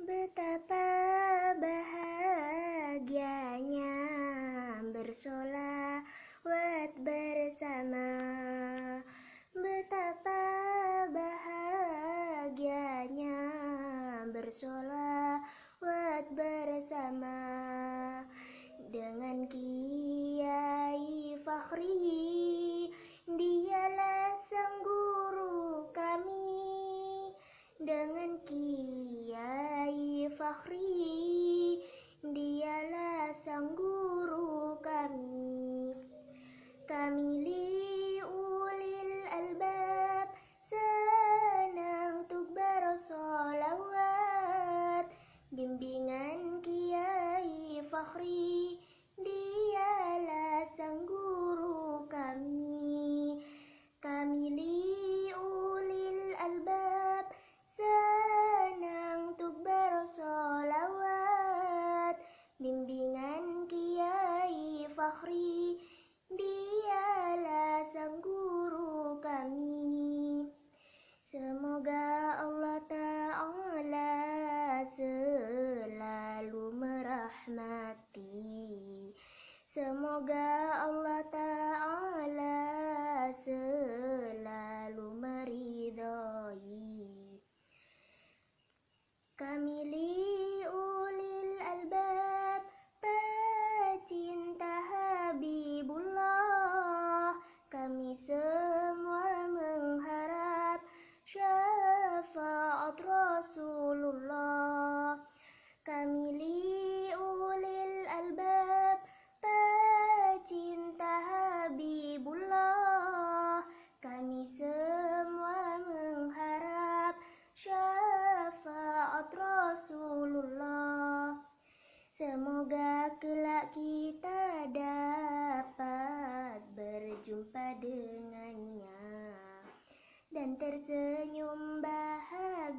Betapa bahagianya bersolawat bersama. Betapa bahagianya bersolawat bersama dengan Kiai Fakhri, dialah sang guru kami. Dengan Kiai Fakhri, dialah sang guru kami. Kami liulil albab, senang untuk bersolawat. Bimbingan Kiai Fakhri, dialah sang guru kami. Kami liulil albab, senang untuk bersolawat. Bimbingan Kiai Fakhri, dialah sang guru kami. Semoga Allah Ta'ala selalu merahmati. Semoga Allah Ta'ala selalu meridhai. Kami liulil albab, pecinta Habibullah. Kami semua mengharap syafaat Rasulullah. Kami liulil albab, pecinta Habibullah. Kami semua mengharap syafaat Rasulullah. Semoga kelak kita dapat berjumpa dengannya dan tersenyum bahagia